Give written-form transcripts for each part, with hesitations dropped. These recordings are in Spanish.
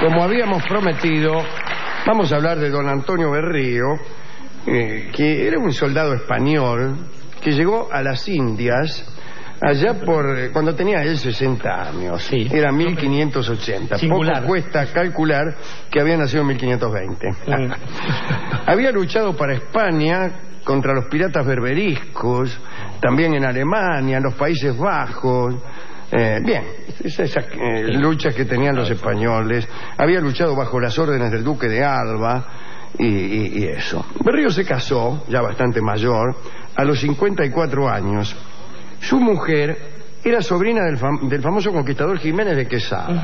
Como habíamos prometido, vamos a hablar de don Antonio Berrío, que era un soldado español que llegó a las Indias allá por cuando tenía él 60 años. Sí. Era 1580. Singular. Poco cuesta calcular que había nacido en 1520. Había luchado para España contra los piratas berberiscos, también en Alemania, en los Países Bajos. Bien, esas luchas que tenían los españoles. Había luchado bajo las órdenes del duque de Alba y eso. Berrío se casó, ya bastante mayor, a los 54 años. Su mujer era sobrina del famoso conquistador Jiménez de Quesada,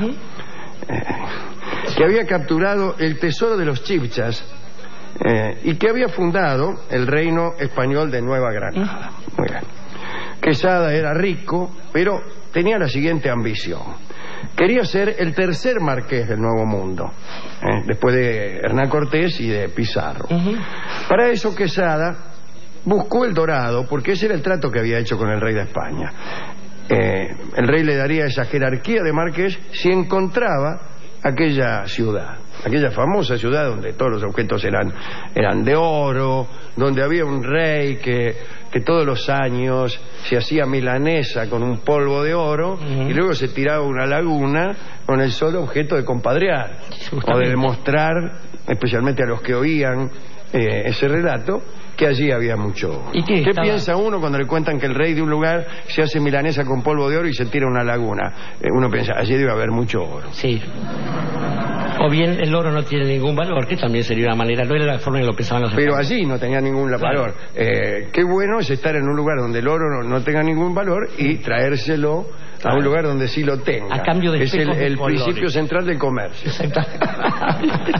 que había capturado el tesoro de los Chibchas y que había fundado el reino español de Nueva Granada. Muy bien. Quesada era rico, pero tenía la siguiente ambición. Quería ser el tercer marqués del Nuevo Mundo, después de Hernán Cortés y de Pizarro. Para eso Quesada buscó el dorado, porque ese era el trato que había hecho con el rey de España. El rey le daría esa jerarquía de marqués si encontraba aquella ciudad, aquella famosa ciudad donde todos los objetos eran de oro, donde había un rey que todos los años se hacía milanesa con un polvo de oro y luego se tiraba a una laguna con el solo objeto de compadrear o de demostrar, especialmente a los que oían ese relato, que allí había mucho oro. ¿Y qué piensa uno cuando le cuentan que el rey de un lugar se hace milanesa con polvo de oro y se tira a una laguna? Uno piensa, allí debe haber mucho oro. Sí. O bien el oro no tiene ningún valor, que también sería una manera, no era la forma en lo que pensaban los Pero españoles. allí no tenía ningún valor. Qué bueno es estar en un lugar donde el oro no tenga ningún valor y traérselo a un lugar donde sí lo tenga. A cambio de es el principio central del comercio. Exactamente.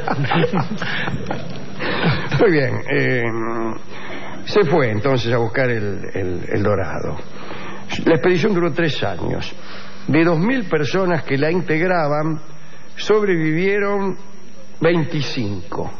Muy bien. Se fue entonces a buscar el dorado. La expedición duró 3 años. De 2.000 personas que la integraban, sobrevivieron 25.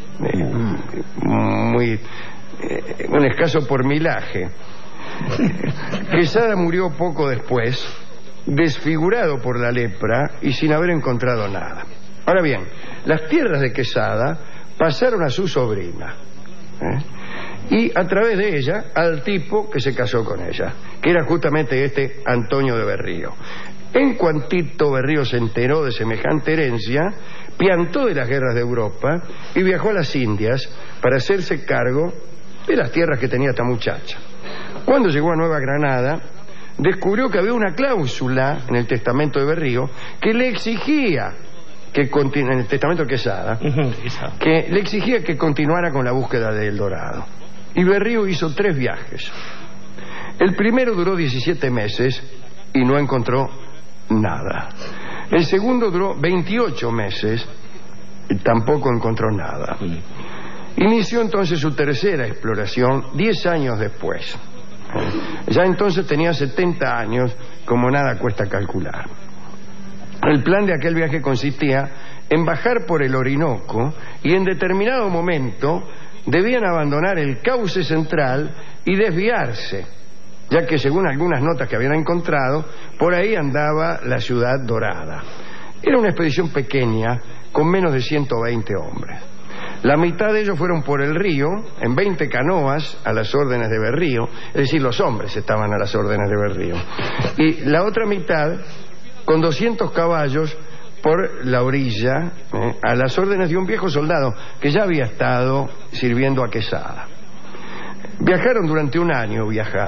Un escaso por milaje. Quesada murió poco después, desfigurado por la lepra y sin haber encontrado nada. Ahora bien, las tierras de Quesada pasaron a su sobrina, y a través de ella al tipo que se casó con ella, que era justamente este Antonio de Berrío. En cuantito Berrío se enteró de semejante herencia, piantó de las guerras de Europa y viajó a las Indias para hacerse cargo de las tierras que tenía esta muchacha. Cuando llegó a Nueva Granada, descubrió que había una cláusula en el testamento de Berrío que le exigía en el testamento de Quesada, que le exigía que continuara con la búsqueda del dorado. Y Berrío hizo 3 viajes. El primero duró 17 meses y no encontró nada. El segundo duró 28 meses y tampoco encontró nada. Inició entonces su tercera exploración 10 años después. Ya entonces tenía 70 años, como nada cuesta calcular. El plan de aquel viaje consistía en bajar por el Orinoco y en determinado momento debían abandonar el cauce central y desviarse, ya que según algunas notas que habían encontrado, por ahí andaba la ciudad dorada. Era una expedición pequeña, con menos de 120 hombres. La mitad de ellos fueron por el río, en 20 canoas, a las órdenes de Berrío, es decir, los hombres estaban a las órdenes de Berrío. Y la otra mitad, con 200 caballos, por la orilla, a las órdenes de un viejo soldado que ya había estado sirviendo a Quesada. Viajaron durante 1 año,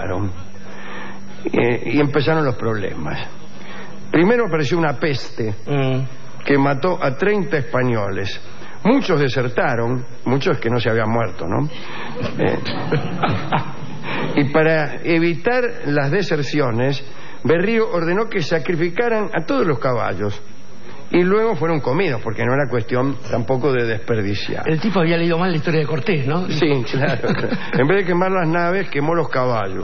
y empezaron los problemas. Primero apareció una peste que mató a 30 españoles. Muchos desertaron, muchos que no se habían muerto, ¿no? Y para evitar las deserciones, Berrío ordenó que sacrificaran a todos los caballos y luego fueron comidos, porque no era cuestión tampoco de desperdiciar. El tipo había leído mal la historia de Cortés, ¿no? Sí, claro. En vez de quemar las naves, quemó los caballos.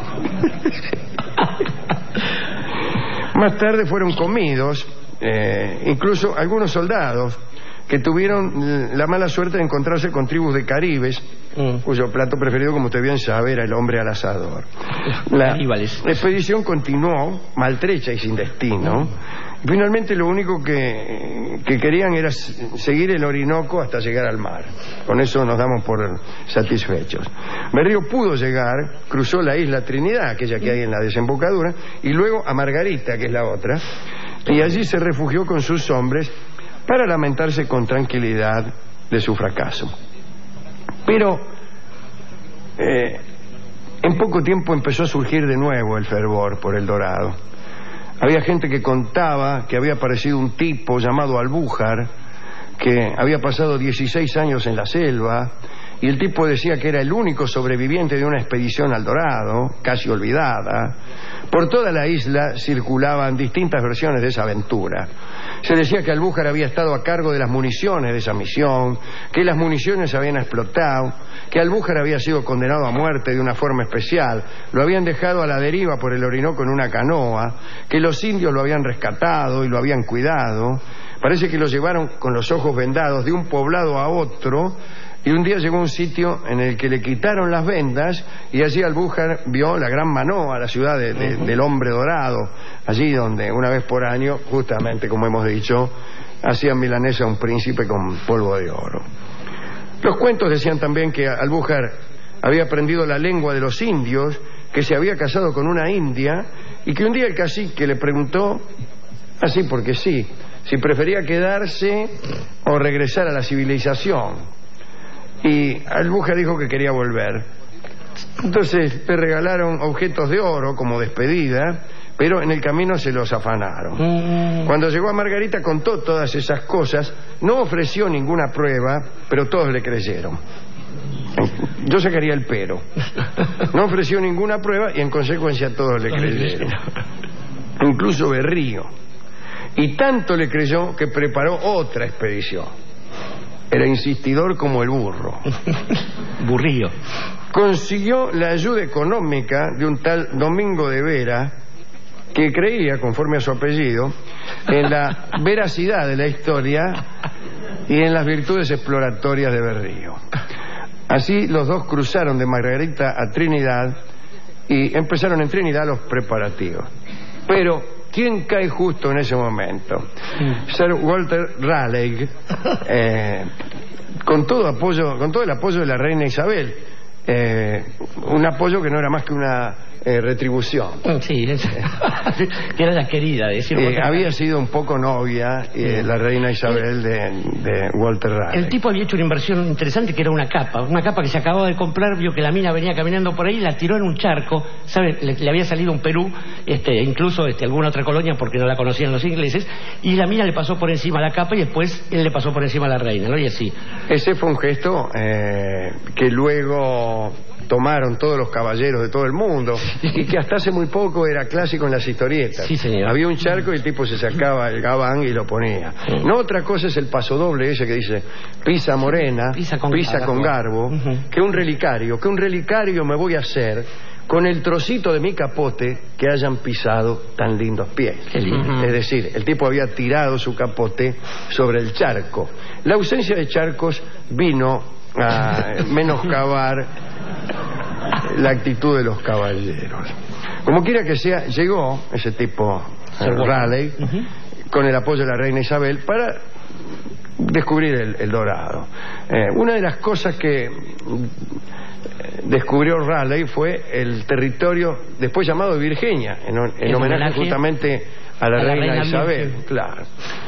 Más tarde fueron comidos, incluso algunos soldados que tuvieron la mala suerte de encontrarse con tribus de caribes cuyo plato preferido, como usted bien sabe, era el hombre al asador. La expedición continuó, maltrecha y sin destino. Finalmente lo único que querían era seguir el Orinoco hasta llegar al mar. Con eso nos damos por satisfechos. Berrío pudo llegar, cruzó la isla Trinidad, aquella que hay en la desembocadura, y luego a Margarita, que es la otra, y allí se refugió con sus hombres para lamentarse con tranquilidad de su fracaso. Pero en poco tiempo empezó a surgir de nuevo el fervor por El Dorado. Había gente que contaba que había aparecido un tipo llamado Albújar, que había pasado 16 años en la selva, y el tipo decía que era el único sobreviviente de una expedición al Dorado, casi olvidada. Por toda la isla circulaban distintas versiones de esa aventura. Se decía que Albújar había estado a cargo de las municiones de esa misión, que las municiones habían explotado, que Albújar había sido condenado a muerte de una forma especial, lo habían dejado a la deriva por el Orinoco en una canoa, que los indios lo habían rescatado y lo habían cuidado. Parece que lo llevaron con los ojos vendados de un poblado a otro, y un día llegó a un sitio en el que le quitaron las vendas, y allí Albújar vio la gran Manoa, la ciudad del hombre dorado, allí donde una vez por año, justamente como hemos dicho, hacían milanesa a un príncipe con polvo de oro. Los cuentos decían también que Albújar había aprendido la lengua de los indios, que se había casado con una india, y que un día el cacique le preguntó, así porque sí, si prefería quedarse o regresar a la civilización. Y Albújar dijo que quería volver. Entonces le regalaron objetos de oro como despedida, pero en el camino se los afanaron. Cuando llegó a Margarita contó todas esas cosas, no ofreció ninguna prueba, pero todos le creyeron. Yo sacaría el pero. No ofreció ninguna prueba y en consecuencia todos le creyeron. Incluso Berrío. Y tanto le creyó que preparó otra expedición. Era insistidor como el burro. Burrillo. Consiguió la ayuda económica de un tal Domingo de Vera, que creía, conforme a su apellido, en la veracidad de la historia y en las virtudes exploratorias de Berrío. Así los dos cruzaron de Margarita a Trinidad y empezaron en Trinidad los preparativos. Pero ¿quién cae justo en ese momento? Sir Walter Raleigh, con todo el apoyo de la reina Isabel, un apoyo que no era más que una retribución. Sí, que era la querida, había sido un poco novia la reina Isabel de Walter Raleigh. El tipo había hecho una inversión interesante, que era una capa que se acababa de comprar, vio que la mina venía caminando por ahí, la tiró en un charco, ¿sabe? Le había salido un Perú, incluso alguna otra colonia, porque no la conocían los ingleses, y la mina le pasó por encima la capa y después él le pasó por encima a la reina, ¿no? Y así. Ese fue un gesto que luego tomaron todos los caballeros de todo el mundo y que hasta hace muy poco era clásico en las historietas. Sí, señor. Había un charco y el tipo se sacaba el gabán y lo ponía. No, otra cosa es el pasodoble ese que dice pisa morena, pisa con garbo, que un relicario me voy a hacer con el trocito de mi capote que hayan pisado tan lindos pies. Es decir, el tipo había tirado su capote sobre el charco. La ausencia de charcos vino a menoscabar la actitud de los caballeros. Como quiera que sea, llegó ese tipo Raleigh con el apoyo de la reina Isabel para descubrir el Dorado. Una de las cosas que descubrió Raleigh fue el territorio después llamado Virginia, en homenaje justamente a la reina Isabel. Claro.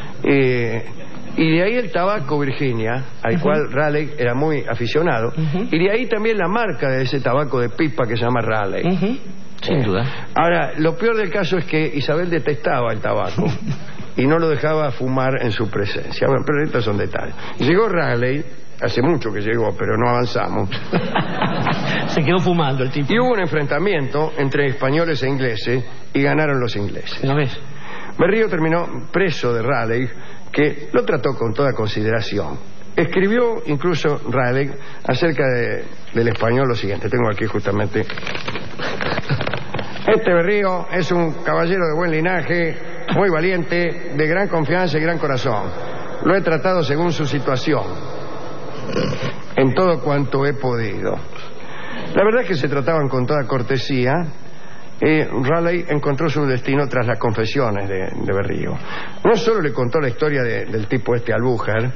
Y de ahí el tabaco Virginia, al cual Raleigh era muy aficionado, y de ahí también la marca de ese tabaco de pipa que se llama Raleigh. Sin duda. Ahora, lo peor del caso es que Isabel detestaba el tabaco y no lo dejaba fumar en su presencia. Bueno, pero estos son detalles. Llegó Raleigh, hace mucho que llegó, pero no avanzamos. Se quedó fumando el tipo. Y hubo un enfrentamiento entre españoles e ingleses y ganaron los ingleses. ¿Lo ves? Berrío terminó preso de Raleigh, que lo trató con toda consideración. Escribió incluso Raleigh acerca del español lo siguiente. Tengo aquí justamente. Este Berrío es un caballero de buen linaje, muy valiente, de gran confianza y gran corazón. Lo he tratado según su situación. en todo cuanto he podido. La verdad es que se trataban con toda cortesía. Raleigh encontró su destino tras las confesiones de Berrío. No solo le contó la historia del tipo Albújar,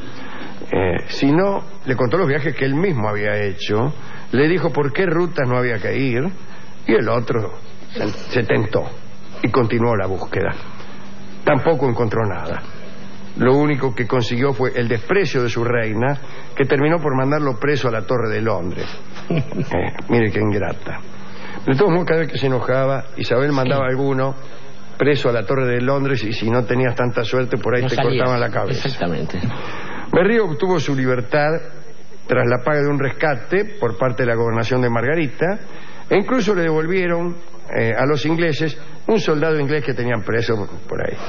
sino le contó los viajes que él mismo había hecho, le dijo por qué rutas no había que ir, y el otro se tentó y continuó la búsqueda. Tampoco encontró nada. Lo único que consiguió fue el desprecio de su reina, que terminó por mandarlo preso a la Torre de Londres. Mire qué ingrata. De todos modos, cada vez que se enojaba, Isabel mandaba a alguno preso a la Torre de Londres, y si no tenías tanta suerte, por ahí no te cortaban la cabeza. Exactamente. Berrío obtuvo su libertad tras la paga de un rescate por parte de la gobernación de Margarita, e incluso le devolvieron a los ingleses un soldado inglés que tenían preso por ahí.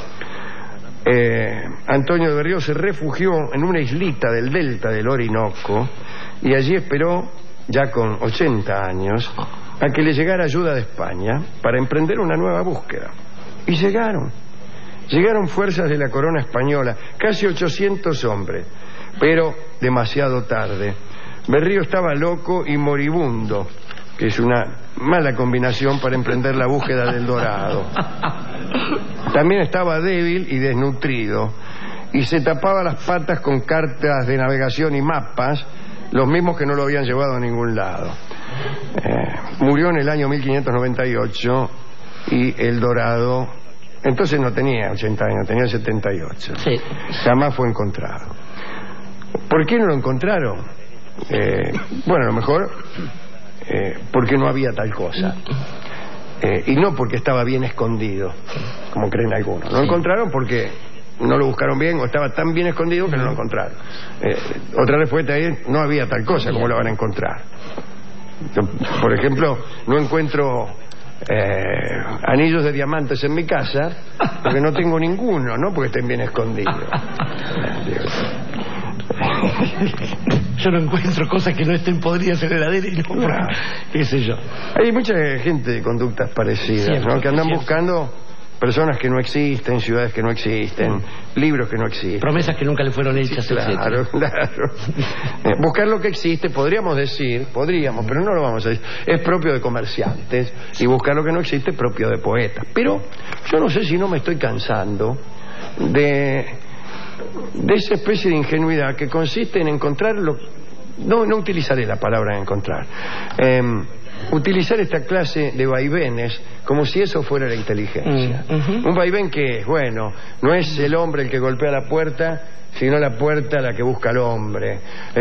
Antonio de Berrío se refugió en una islita del delta del Orinoco y allí esperó, ya con 80 años, a que le llegara ayuda de España para emprender una nueva búsqueda. Y llegaron fuerzas de la corona española, casi 800 hombres, pero demasiado tarde. Berrío estaba loco y moribundo, que es una mala combinación para emprender la búsqueda del dorado. También estaba débil y desnutrido, y se tapaba las patas con cartas de navegación y mapas, los mismos que no lo habían llevado a ningún lado. Murió en el año 1598, y el dorado entonces no tenía 80 años, tenía 78. Sí. Jamás fue encontrado. ¿Por qué no lo encontraron? Bueno, a lo mejor porque no había tal cosa, y no porque estaba bien escondido, como creen algunos. Lo encontraron porque no lo buscaron bien, o estaba tan bien escondido que no lo encontraron. Otra respuesta es: no había tal cosa, ¿cómo lo van a encontrar? Yo, por ejemplo, no encuentro anillos de diamantes en mi casa porque no tengo ninguno, no porque estén bien escondidos. Yo no encuentro cosas que no estén podridas en la heladera y no, claro. Qué sé yo. Hay mucha gente de conductas parecidas, Siempre, ¿no? Que andan siempre buscando personas que no existen, ciudades que no existen, libros que no existen, promesas que nunca le fueron hechas, claro, claro. Buscar lo que existe, podríamos decir, pero no lo vamos a decir, es propio de comerciantes, y buscar lo que no existe es propio de poetas. Pero yo no sé si no me estoy cansando de esa especie de ingenuidad que consiste en encontrar no utilizaré la palabra encontrar, utilizar esta clase de vaivenes como si eso fuera la inteligencia. Un vaivén que, bueno, no es el hombre el que golpea la puerta, sino la puerta la que busca al hombre.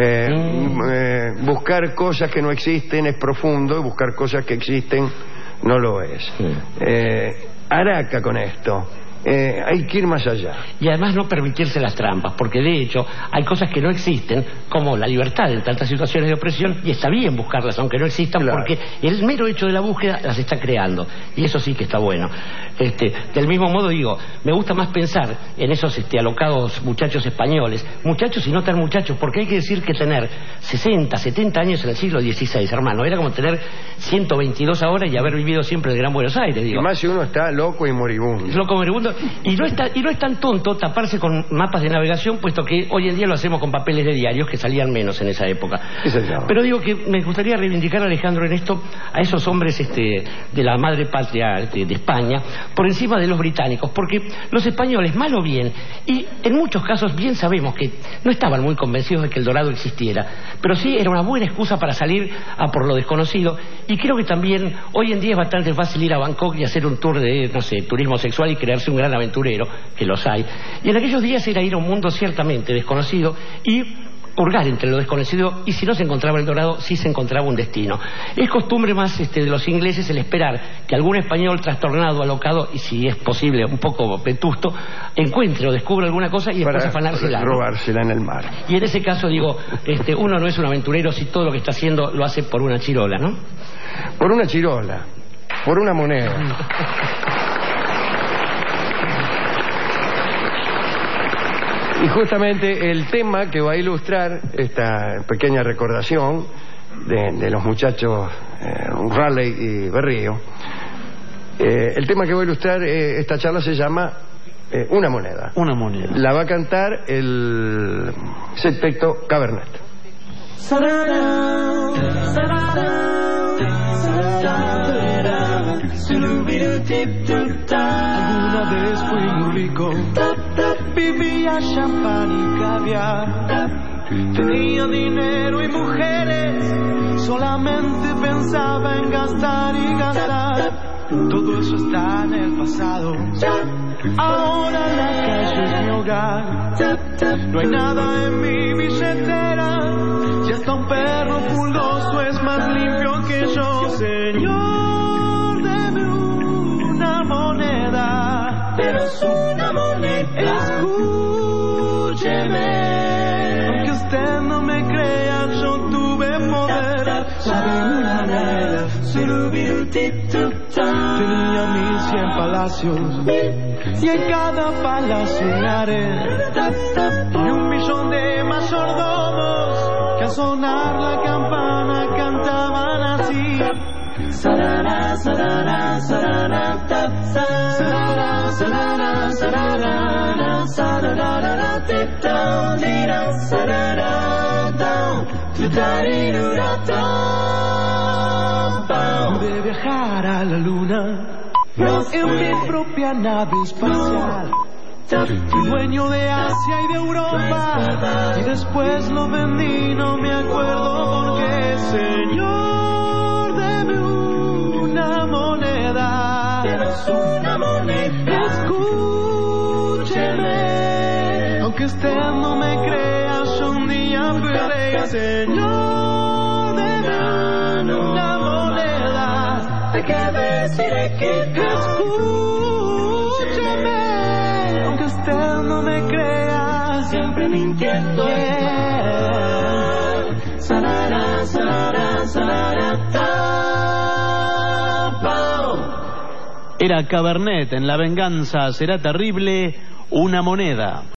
Buscar cosas que no existen es profundo, y buscar cosas que existen no lo es. Araca con esto. Hay que ir más allá. Y además no permitirse las trampas, porque de hecho hay cosas que no existen, como la libertad en tantas situaciones de opresión, y está bien buscarlas aunque no existan, claro, porque el mero hecho de la búsqueda las está creando, y eso sí que está bueno. Del mismo modo digo, me gusta más pensar en esos alocados muchachos españoles, muchachos y no tan muchachos, porque hay que decir que tener 60, 70 años en el siglo XVI, hermano, era como tener 122 ahora y haber vivido siempre en el Gran Buenos Aires, digo. Y más si uno está loco y moribundo. Loco y moribundo. Y no es tan tonto taparse con mapas de navegación, puesto que hoy en día lo hacemos con papeles de diarios que salían menos en esa época. Pero digo que me gustaría reivindicar, Alejandro, en esto a esos hombres de la madre patria de España por encima de los británicos, porque los españoles, mal o bien, y en muchos casos bien sabemos que no estaban muy convencidos de que el dorado existiera, pero sí era una buena excusa para salir a por lo desconocido. Y creo que también hoy en día es bastante fácil ir a Bangkok y hacer un tour de, no sé, turismo sexual y crearse un gran aventurero, que los hay. Y en aquellos días era ir a un mundo ciertamente desconocido y hurgar entre lo desconocido, y si no se encontraba el dorado, sí se encontraba un destino. Es costumbre más de los ingleses el esperar que algún español trastornado, alocado, y si es posible un poco vetusto, encuentre o descubra alguna cosa y después afanársela, robársela en el mar. Y en ese caso digo, uno no es un aventurero si todo lo que está haciendo lo hace por una chirola, ¿no? Por una chirola, por una moneda. Y justamente el tema que va a ilustrar esta pequeña recordación de los muchachos Raleigh y Berrío, el tema que va a ilustrar esta charla se llama Una moneda. Una moneda. La va a cantar el sexteto Cabernet. Alguna vez fui muy rico, vivía champán y caviar, tenía dinero y mujeres, solamente pensaba en gastar y gastar. Todo eso está en el pasado, ahora la calle es mi hogar. No hay nada en mi billetera, y hasta un perro pulgoso es más limpio que yo. Señor, deme una moneda, pero es una moneda. Escúcheme, aunque usted no me crea, yo tuve poder. Sabe una moneda, tenía 1100 palacios, y en cada palacio un harén, y 1.000.000 de mayordomos que al sonar la campana cantaban así. Sarara, sarara, sarara, tap, sarara, sarara, sarara, sarara, tip, down, dira, sarara, down, pude viajar a la luna en mi propia nave espacial. Fui dueño de Asia y de Europa, y después lo vendí, no me acuerdo por qué. Señor, deme una moneda, una moneda. Escúcheme, aunque usted no me crea, yo un día fui rey. Señor, deme una moneda, hay que decirle que escúcheme, aunque usted no me crea, siempre mintiendo. Sarara, sarara, sarara, Era Cabernet en La venganza será terrible, una moneda.